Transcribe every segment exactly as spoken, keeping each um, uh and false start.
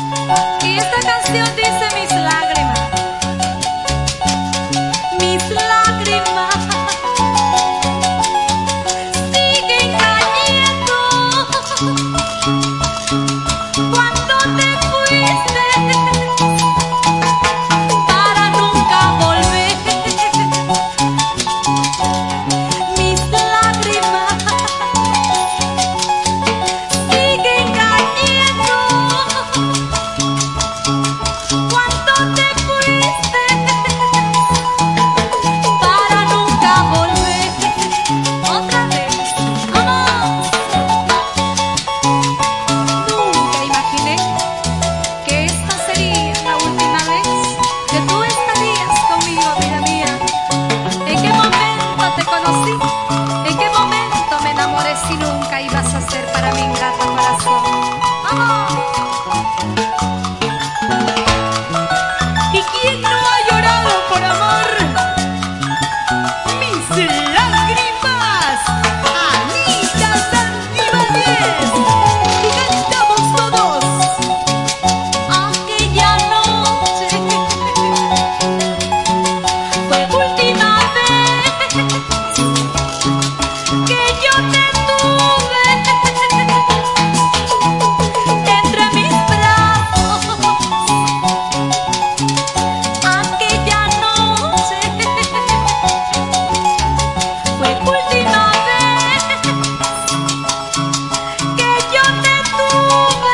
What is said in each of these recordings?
Y esta canción dice mis lágrimas, mis lágrimas siguen cayendo cuando te fuiste para nunca volver. Mis lágrimas siguen cayendo cuando te fuiste para nunca volver. Otra vez, vamos. Nunca imaginé que esta sería la última vez que tú estarías conmigo, vida mía. ¿En qué momento te conocí? ¿En qué momento me enamoré si nunca ibas a ser para mi ingrato corazón? ¡Vamos! ¿Y quién no ha llorado por amor? Mis lágrimas, Anita Santibáñez. Y cantamos todos. Aquella noche fue última vez que yo te tuve entre mis brazos. Aquella noche fue última vez que yo te tuve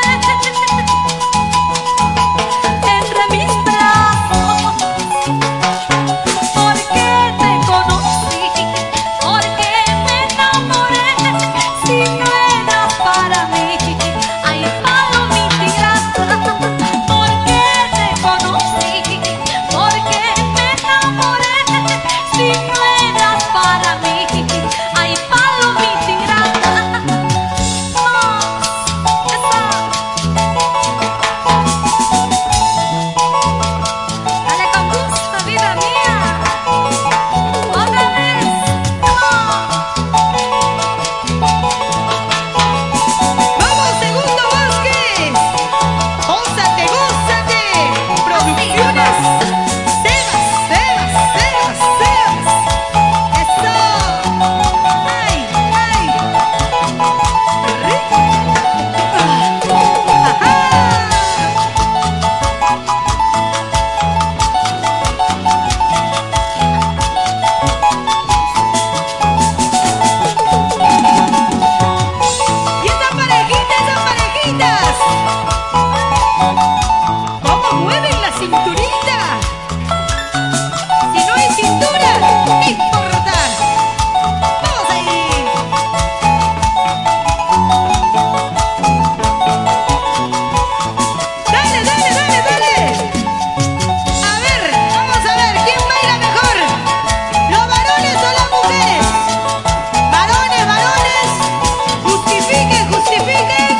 entre mis brazos. Porque te conocí, porque me enamoré, si no era para mí, ay palomita ingrata. Porque te conocí, porque me enamoré, si no era para mí, ay palomita ingrata. Más, esa. Dale con gusto, vida mía. Otra vez, vamos, segundo Vázquez. Gózate, gózate. Producciones. Sebas, Sebas, Sebas, Sebas. Eso. Ay, ay. Rico. Ajá. Y esas parejitas, esas parejitas, ¿cómo mueven la cinturita? Si no hay cintura, ¿qué importa? Vamos ahí. Dale, dale, dale, dale. A ver, vamos a ver, ¿quién baila mejor? ¿Los varones o las mujeres? Varones, varones, justifiquen, justifiquen.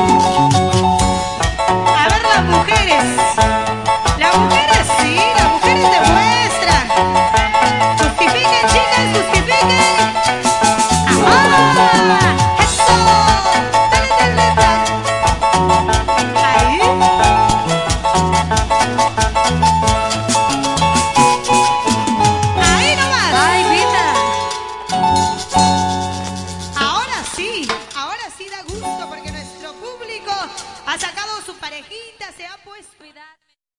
A ver las mujeres. Las mujeres sí, las mujeres demuestran. Justifiquen, chicas, justifiquen. ¡Ajá! ¡Eso! Dale, dale, dale. Ahí. Ahí nomás. Ay, vida. Ahora sí, ahora sí da gusto porque nuestro público ha sacado su parejita, se ha puesto. Cuidado.